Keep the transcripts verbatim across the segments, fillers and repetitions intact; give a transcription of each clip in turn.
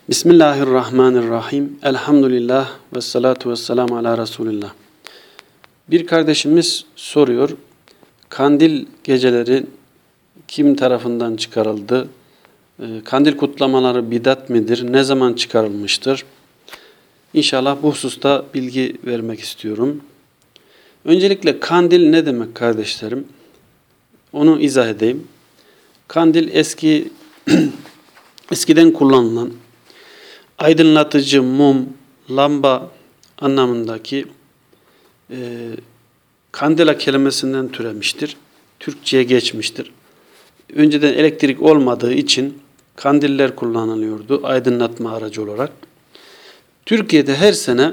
Bismillahirrahmanirrahim. Elhamdülillah ve salatu ve selamu ala Resulillah. Bir kardeşimiz soruyor. Kandil geceleri kim tarafından çıkarıldı? Kandil kutlamaları bidat midir? Ne zaman çıkarılmıştır? İnşallah bu hususta bilgi vermek istiyorum. Öncelikle kandil ne demek kardeşlerim? Onu izah edeyim. Kandil eski eskiden kullanılan aydınlatıcı mum, lamba anlamındaki e, kandela kelimesinden türemiştir. Türkçe'ye geçmiştir. Önceden elektrik olmadığı için kandiller kullanılıyordu aydınlatma aracı olarak. Türkiye'de her sene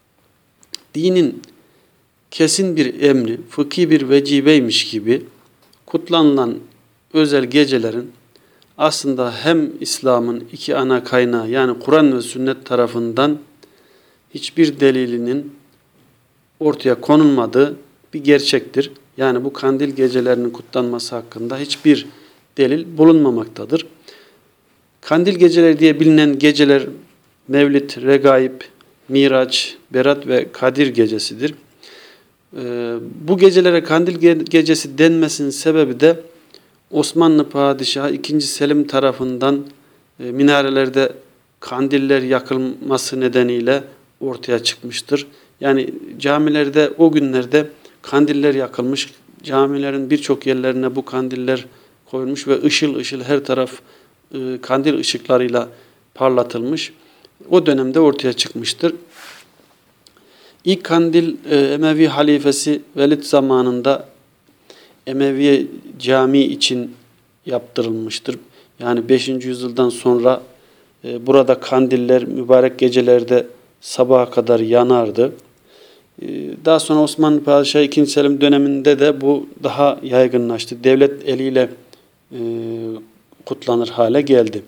dinin kesin bir emri, fıkhi bir vecibeymiş gibi kutlanılan özel gecelerin aslında hem İslam'ın iki ana kaynağı yani Kur'an ve sünnet tarafından hiçbir delilinin ortaya konulmadığı bir gerçektir. Yani bu kandil gecelerinin kutlanması hakkında hiçbir delil bulunmamaktadır. Kandil geceleri diye bilinen geceler Mevlid, Regaib, Miraç, Berat ve Kadir gecesidir. Ee, bu gecelere kandil gecesi denmesinin sebebi de Osmanlı Padişahı ikinci. Selim tarafından e, minarelerde kandiller yakılması nedeniyle ortaya çıkmıştır. Yani camilerde o günlerde kandiller yakılmış, camilerin birçok yerlerine bu kandiller koyulmuş ve ışıl ışıl her taraf e, kandil ışıklarıyla parlatılmış. O dönemde ortaya çıkmıştır. İlk kandil e, Emevi halifesi Velid zamanında Emeviye cami için yaptırılmıştır. Yani beşinci yüzyıldan sonra e, burada kandiller mübarek gecelerde sabaha kadar yanardı. E, daha sonra Osmanlı Padişahı ikinci. Selim döneminde de bu daha yaygınlaştı. Devlet eliyle e, kutlanır hale geldi.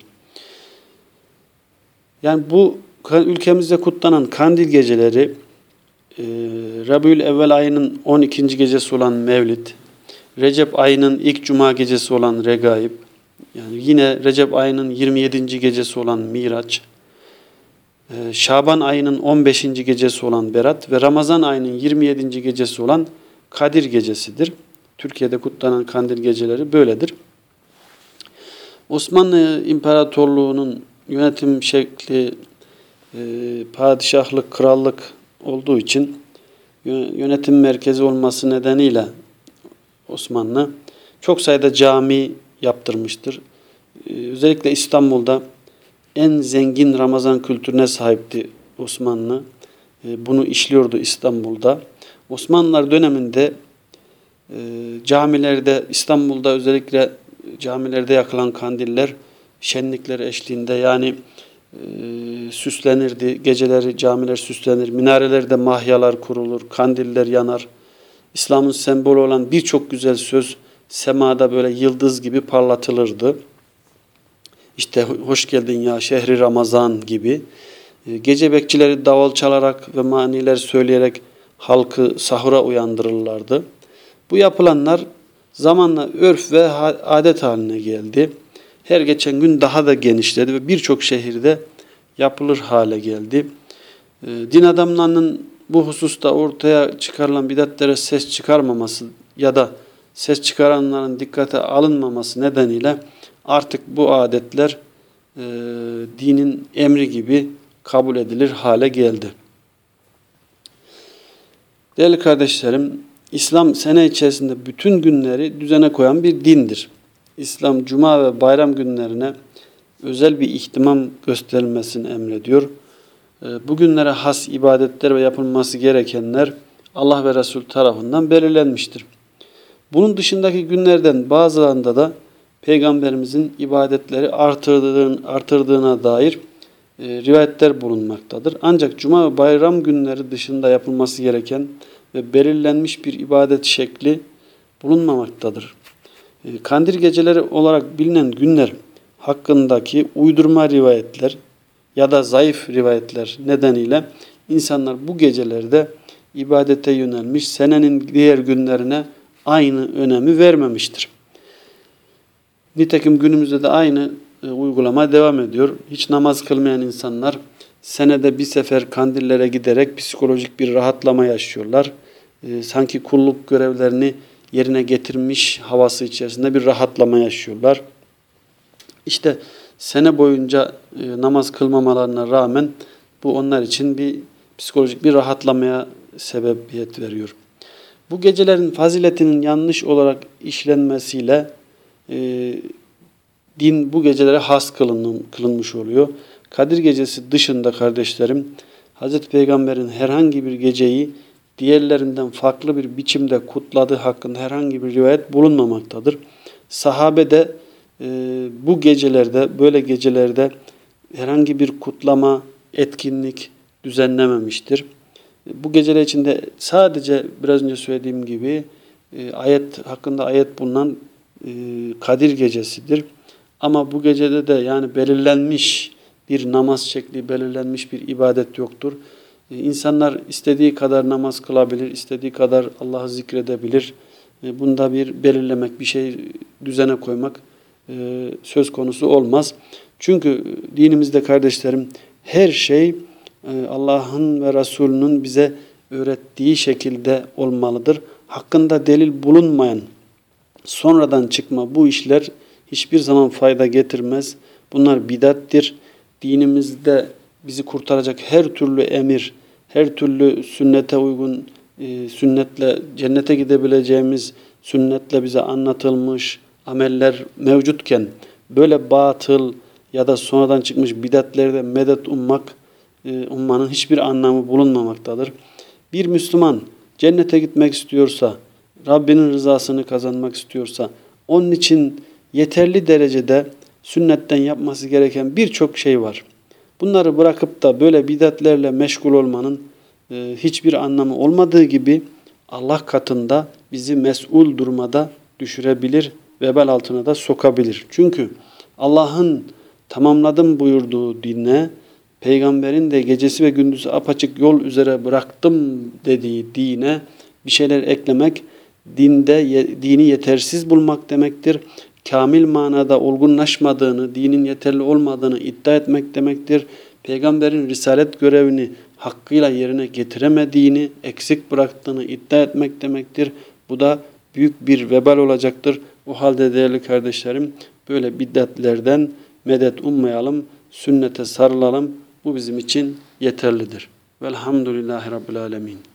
Yani bu ülkemizde kutlanan kandil geceleri e, Rabiülevvel ayının on ikinci gecesi olan Mevlid, Recep ayının ilk cuma gecesi olan Regaib, yani yine Recep ayının yirmi yedinci gecesi olan Miraç, Şaban ayının on beşinci gecesi olan Berat ve Ramazan ayının yirmi yedinci gecesi olan Kadir gecesidir. Türkiye'de kutlanan kandil geceleri böyledir. Osmanlı İmparatorluğu'nun yönetim şekli padişahlık, krallık olduğu için yönetim merkezi olması nedeniyle Osmanlı çok sayıda cami yaptırmıştır. Özellikle İstanbul'da en zengin Ramazan kültürüne sahipti Osmanlı. Bunu işliyordu İstanbul'da. Osmanlılar döneminde camilerde, İstanbul'da özellikle camilerde yakılan kandiller şenlikler eşliğinde yani süslenirdi. Geceleri camiler süslenir. Minarelerde mahyalar kurulur. Kandiller yanar. İslam'ın sembolü olan birçok güzel söz semada böyle yıldız gibi parlatılırdı. İşte hoş geldin ya şehri Ramazan gibi. Gece bekçileri davul çalarak ve maniler söyleyerek halkı sahura uyandırırlardı. Bu yapılanlar zamanla örf ve adet haline geldi. Her geçen gün daha da genişledi ve birçok şehirde yapılır hale geldi. Din adamlarının bu hususta ortaya çıkarılan bidatlere ses çıkarmaması ya da ses çıkaranların dikkate alınmaması nedeniyle artık bu adetler e, dinin emri gibi kabul edilir hale geldi. Değerli kardeşlerim, İslam sene içerisinde bütün günleri düzene koyan bir dindir. İslam cuma ve bayram günlerine özel bir ihtimam gösterilmesini emrediyor. Bugünlere has ibadetler ve yapılması gerekenler Allah ve Resul tarafından belirlenmiştir. Bunun dışındaki günlerden bazılarında da Peygamberimizin ibadetleri artırdığına, artırdığına dair e, rivayetler bulunmaktadır. Ancak cuma ve bayram günleri dışında yapılması gereken ve belirlenmiş bir ibadet şekli bulunmamaktadır. E, kandil geceleri olarak bilinen günler hakkındaki uydurma rivayetler ya da zayıf rivayetler nedeniyle insanlar bu gecelerde ibadete yönelmiş, senenin diğer günlerine aynı önemi vermemiştir. Nitekim günümüzde de aynı e, uygulama devam ediyor. Hiç namaz kılmayan insanlar senede bir sefer kandillere giderek psikolojik bir rahatlama yaşıyorlar. E, sanki kulluk görevlerini yerine getirmiş havası içerisinde bir rahatlama yaşıyorlar. İşte sene boyunca e, namaz kılmamalarına rağmen bu onlar için bir psikolojik bir rahatlamaya sebebiyet veriyor. Bu gecelerin faziletinin yanlış olarak işlenmesiyle e, din bu gecelere has kılın, kılınmış oluyor. Kadir Gecesi dışında kardeşlerim, Hazreti Peygamber'in herhangi bir geceyi diğerlerinden farklı bir biçimde kutladığı hakkında herhangi bir rivayet bulunmamaktadır. Sahabe de e, bu gecelerde, böyle gecelerde herhangi bir kutlama, etkinlik düzenlememiştir. Bu geceler içinde sadece biraz önce söylediğim gibi e, ayet hakkında ayet bulunan e, Kadir Gecesidir. Ama bu gecede de yani belirlenmiş bir namaz şekli, belirlenmiş bir ibadet yoktur. E, insanlar istediği kadar namaz kılabilir, istediği kadar Allah'ı zikredebilir. E, bunda bir belirlemek, bir şey düzene koymak e, söz konusu olmaz. Çünkü dinimizde kardeşlerim her şey Allah'ın ve Resulünün bize öğrettiği şekilde olmalıdır. Hakkında delil bulunmayan, sonradan çıkma bu işler hiçbir zaman fayda getirmez. Bunlar bidattir. Dinimizde bizi kurtaracak her türlü emir, her türlü sünnete uygun, sünnetle cennete gidebileceğimiz, sünnetle bize anlatılmış ameller mevcutken böyle batıl ya da sonradan çıkmış bidatlerde medet ummak, ummanın hiçbir anlamı bulunmamaktadır. Bir Müslüman cennete gitmek istiyorsa, Rabbinin rızasını kazanmak istiyorsa, onun için yeterli derecede sünnetten yapması gereken birçok şey var. Bunları bırakıp da böyle bidatlerle meşgul olmanın e, hiçbir anlamı olmadığı gibi Allah katında bizi mes'ul durumada düşürebilir, vebal altına da sokabilir. Çünkü Allah'ın tamamladım buyurduğu dine, Peygamberin de gecesi ve gündüzü apaçık yol üzere bıraktım dediği dine bir şeyler eklemek, dinde dini yetersiz bulmak demektir. Kamil manada olgunlaşmadığını, dinin yeterli olmadığını iddia etmek demektir. Peygamberin risalet görevini hakkıyla yerine getiremediğini, eksik bıraktığını iddia etmek demektir. Bu da büyük bir vebal olacaktır. O halde değerli kardeşlerim, böyle bid'atlerden medet ummayalım, sünnete sarılalım. Bu bizim için yeterlidir. Velhamdülillahi Rabbil Alemin.